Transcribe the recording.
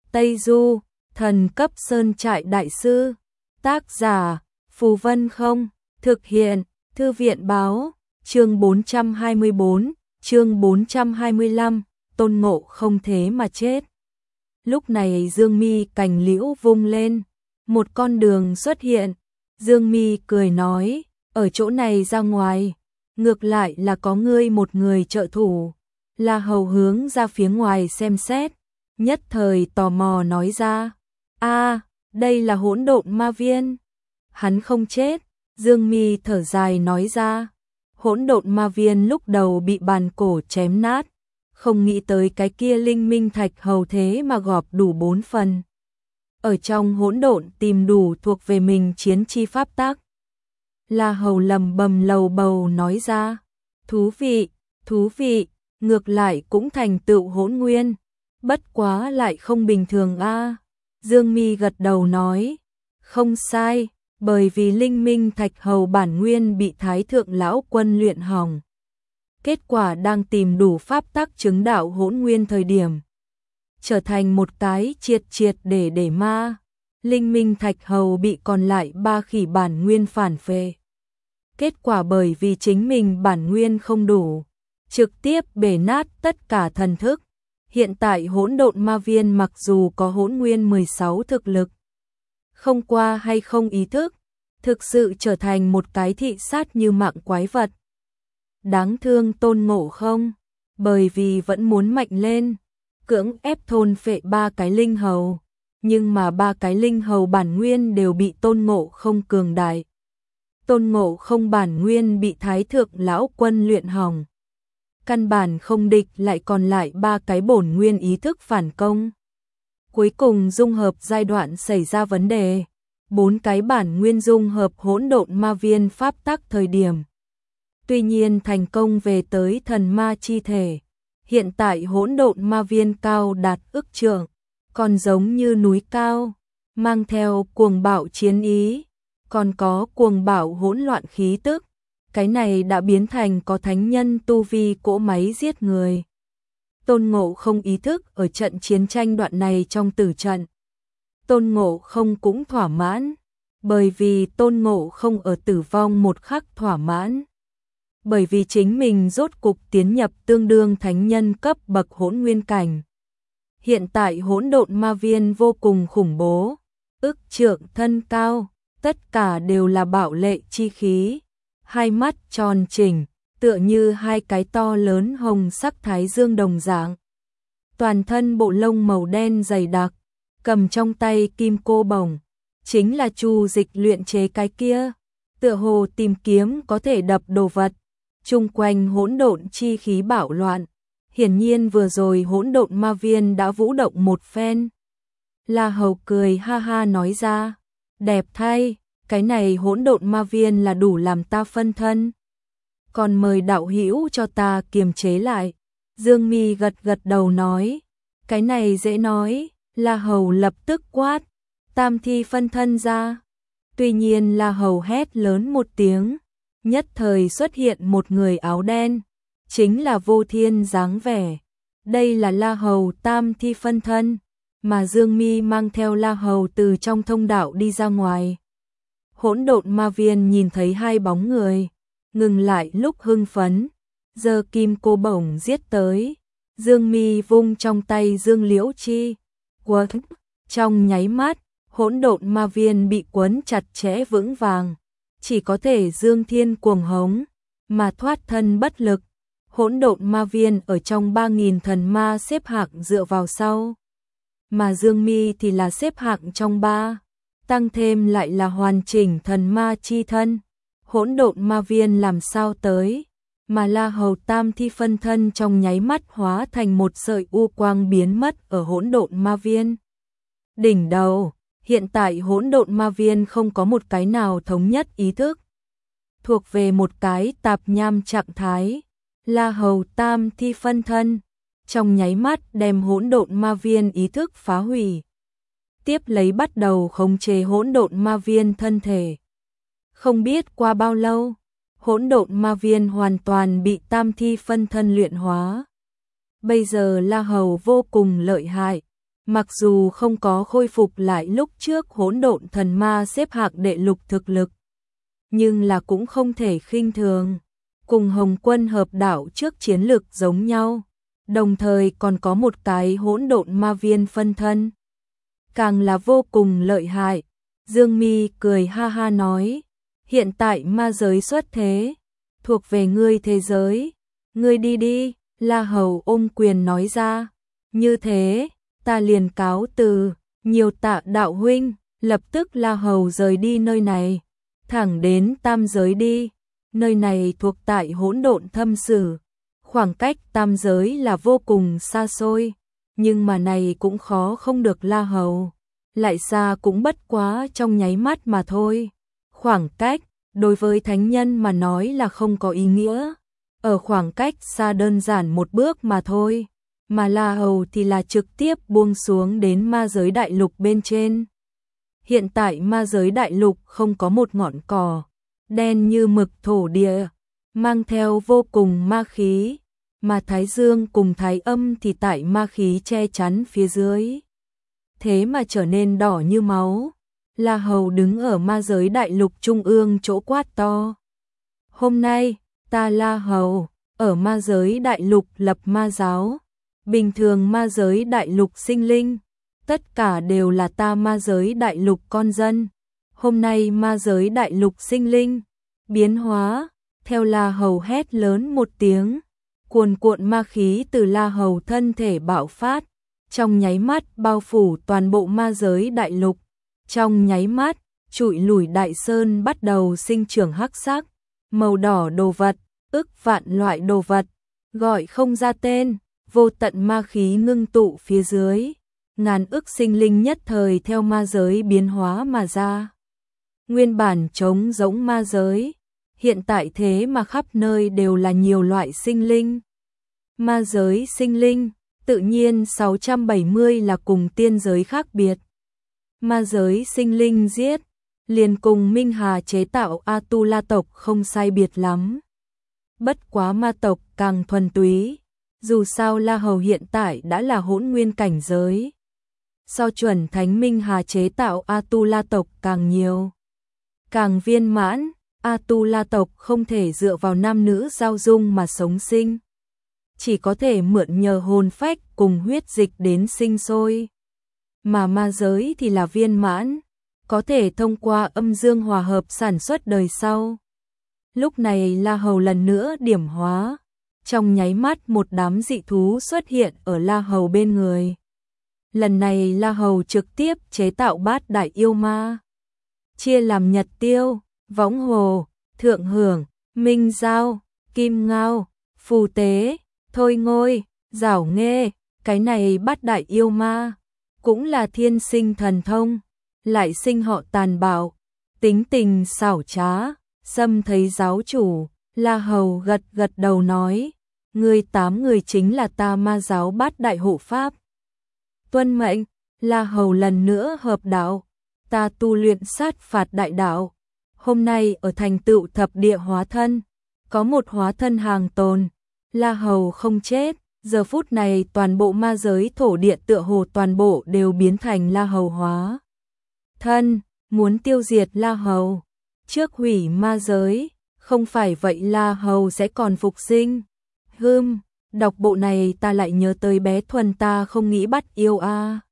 Tây Du, thần cấp sơn trại đại sư. Tác giả, Phù Vân Không. Thực hiện, Thư viện báo. Chương 424, chương 425, Tôn Ngộ không thế mà chết. Lúc này Dương Mi cành liễu vung lên, một con đường xuất hiện. Dương Mi cười nói, ở chỗ này ra ngoài, ngược lại là có ngươi một người trợ thủ. La Hầu hướng ra phía ngoài xem xét, nhất thời tò mò nói ra, đây là Hỗn Độn Ma Viên. Hắn không chết. Dương Mi thở dài nói ra, Hỗn Độn Ma Viên lúc đầu bị bàn cổ chém nát, không nghĩ tới cái kia linh minh thạch hầu thế mà gọp đủ 4 phần. Ở trong hỗn độn tìm đủ thuộc về mình chiến chi pháp tác. La Hầu lầm bầm lầu bầu nói ra, thú vị, ngược lại cũng thành tựu hỗn nguyên, bất quá lại không bình thường a. Dương Mi gật đầu nói, không sai, bởi vì linh minh thạch hầu bản nguyên bị Thái Thượng Lão Quân luyện hỏng. Kết quả đang tìm đủ pháp tắc chứng đạo hỗn nguyên thời điểm, trở thành một cái triệt để ma. Linh minh thạch hầu bị còn lại 3 khỉ bản nguyên phản phệ. Kết quả bởi vì chính mình bản nguyên không đủ, trực tiếp bể nát tất cả thần thức. Hiện tại Hỗn Độn Ma Viên mặc dù có hỗn nguyên 16 thực lực, không qua hay không ý thức, thực sự trở thành một cái thị sát như mạng quái vật. Đáng thương Tôn Ngộ không, bởi vì vẫn muốn mạnh lên, cưỡng ép thôn phệ 3 cái linh hầu, nhưng mà 3 cái linh hầu bản nguyên đều bị Tôn Ngộ không cường đại. Tôn Ngộ không bản nguyên bị Thái Thượng Lão Quân luyện hỏng, căn bản không địch lại, còn lại 3 cái bổn nguyên ý thức phản công. Cuối cùng dung hợp giai đoạn xảy ra vấn đề, 4 cái bản nguyên dung hợp Hỗn Độn Ma Viên pháp tắc thời điểm. Tuy nhiên thành công về tới thần ma chi thể, hiện tại Hỗn Độn Ma Viên cao đạt ức trượng, còn giống như núi cao, mang theo cuồng bạo chiến ý, còn có cuồng bạo hỗn loạn khí tức. Cái này đã biến thành có thánh nhân tu vi cỗ máy giết người. Tôn Ngộ không ý thức ở trận chiến tranh đoạn này trong tử trận. Tôn Ngộ không cũng thỏa mãn, bởi vì Tôn Ngộ không ở tử vong một khắc thỏa mãn. Bởi vì chính mình rốt cục tiến nhập tương đương thánh nhân cấp bậc hỗn nguyên cảnh. Hiện tại Hỗn Độn Ma Viên vô cùng khủng bố, ức trượng thân cao, tất cả đều là bạo lệ chi khí, hai mắt tròn chỉnh, tựa như 2 cái to lớn hồng sắc thái dương đồng dạng. Toàn thân bộ lông màu đen dày đặc, cầm trong tay kim cô bổng, chính là Chu Dịch luyện chế cái kia, tựa hồ tìm kiếm có thể đập đồ vật. Chung quanh hỗn độn chi khí bạo loạn, hiển nhiên vừa rồi Hỗn Độn Ma Viên đã vũ động một phen. La Hầu cười ha ha nói ra, đẹp thay, cái này Hỗn Độn Ma Viên là đủ làm ta phân thân. Còn mời đạo hữu cho ta kiềm chế lại. Dương Mi gật đầu nói, cái này dễ nói. La Hầu lập tức quát, tam thi phân thân ra. Tuy nhiên La Hầu hét lớn một tiếng, nhất thời xuất hiện một người áo đen, chính là Vô Thiên dáng vẻ. Đây là La Hầu tam thi phân thân, mà Dương Mi mang theo La Hầu từ trong thông đạo đi ra ngoài. Hỗn Độn Ma Viên nhìn thấy 2 bóng người, ngừng lại lúc hưng phấn, giơ kim cô bổng giết tới. Dương Mi vung trong tay Dương Liễu Chi, quật, trong nháy mắt, Hỗn Độn Ma Viên bị quấn chặt chẽ vững vàng, chỉ có thể Dương Thiên cuồng hống, mà thoát thân bất lực. Hỗn Độn Ma Viên ở trong 3000 thần ma xếp hạng dựa vào sau, mà Dương Mi thì là xếp hạng trong 3, tăng thêm lại là hoàn chỉnh thần ma chi thân. Hỗn Độn Ma Viên làm sao tới, mà La Hầu tam thi phân thân trong nháy mắt hóa thành một sợi u quang biến mất ở Hỗn Độn Ma Viên. Đỉnh đầu, hiện tại Hỗn Độn Ma Viên không có một cái nào thống nhất ý thức, thuộc về một cái tạp nham trạng thái. La Hầu tam thi phân thân, trong nháy mắt đem Hỗn Độn Ma Viên ý thức phá hủy. Tiếp lấy bắt đầu khống chế Hỗn Độn Ma Viên thân thể. Không biết qua bao lâu, Hỗn Độn Ma Viên hoàn toàn bị tam thi phân thân luyện hóa. Bây giờ La Hầu vô cùng lợi hại, Mặc dù không có khôi phục lại lúc trước hỗn độn thần ma xếp hạng đệ lục thực lực, nhưng là cũng không thể khinh thường. Cùng Hồng Quân hợp đạo trước chiến lực giống nhau, đồng thời còn có một cái hỗn độn ma viên phân thân, càng là vô cùng lợi hại. Dương Mi cười ha ha nói, hiện tại ma giới xuất thế, thuộc về ngươi thế giới, ngươi đi đi. La Hầu ôm quyền nói ra, như thế, ta liền cáo từ, nhiều tạ đạo huynh. Lập tức La Hầu rời đi nơi này, thẳng đến tam giới đi. Nơi này thuộc tại hỗn độn thâm sử, khoảng cách tam giới là vô cùng xa xôi, nhưng mà này cũng khó không được La Hầu, lại xa cũng bất quá trong nháy mắt mà thôi. Khoảng cách, đối với thánh nhân mà nói là không có ý nghĩa, ở khoảng cách xa đơn giản một bước mà thôi, mà La Hầu thì là trực tiếp buông xuống đến ma giới đại lục bên trên. Hiện tại ma giới đại lục không có một ngọn cỏ, đen như mực thổ địa, mang theo vô cùng ma khí, mà Thái Dương cùng Thái Âm thì tại ma khí che chắn phía dưới, thế mà trở nên đỏ như máu. La Hầu đứng ở ma giới đại lục trung ương chỗ quát to, hôm nay ta La Hầu ở ma giới đại lục lập ma giáo, bình thường ma giới đại lục sinh linh, tất cả đều là ta ma giới đại lục con dân. Hôm nay ma giới đại lục sinh linh biến hóa, theo La Hầu hét lớn một tiếng, cuồn cuộn ma khí từ La Hầu thân thể bạo phát, trong nháy mắt bao phủ toàn bộ ma giới đại lục. Trong nháy mắt, trụi lủi đại sơn bắt đầu sinh trưởng hắc sắc, màu đỏ đồ vật, ức vạn loại đồ vật, gọi không ra tên, vô tận ma khí ngưng tụ phía dưới, ngàn ức sinh linh nhất thời theo ma giới biến hóa mà ra. Nguyên bản trống rỗng ma giới, hiện tại thế mà khắp nơi đều là nhiều loại sinh linh. Ma giới sinh linh, tự nhiên 670 là cùng tiên giới khác biệt. Ma giới sinh linh giết, liền cùng Minh Hà chế tạo A-tu-la tộc không sai biệt lắm. Bất quá ma tộc càng thuần túy, dù sao La Hầu hiện tại đã là hỗn nguyên cảnh giới. So chuẩn thánh Minh Hà chế tạo A-tu-la tộc càng nhiều, càng viên mãn. A-tu-la tộc không thể dựa vào nam nữ giao dung mà sống sinh, chỉ có thể mượn nhờ hồn phách cùng huyết dịch đến sinh sôi. Mà ma giới thì là viên mãn, có thể thông qua âm dương hòa hợp sản xuất đời sau. Lúc này La Hầu lần nữa điểm hóa, trong nháy mắt một đám dị thú xuất hiện ở La Hầu bên người. Lần này La Hầu trực tiếp chế tạo bát đại yêu ma, chia làm Nhật Tiêu, Võng Hồ, Thượng Hưởng, Minh Giao, Kim Ngao, Phù Tế, Thôi Ngôi, Giảo Nghê. Cái này bát đại yêu ma cũng là thiên sinh thần thông, lại sinh họ tàn bạo, tính tình xảo trá. Xâm thấy giáo chủ, La Hầu gật gật đầu nói, ngươi 8 người chính là ta ma giáo bát đại hộ pháp. Tuân mệnh. La Hầu lần nữa hợp đạo, ta tu luyện sát phạt đại đạo, hôm nay ở thành tựu thập địa hóa thân, có một hóa thân hàng tồn. La Hầu không chết, giờ phút này toàn bộ ma giới thổ địa tựa hồ toàn bộ đều biến thành La Hầu hóa thân, muốn tiêu diệt La Hầu, trước hủy ma giới, không phải vậy La Hầu sẽ còn phục sinh. Đọc bộ này ta lại nhớ tới bé Thuần ta không nghĩ bắt yêu a.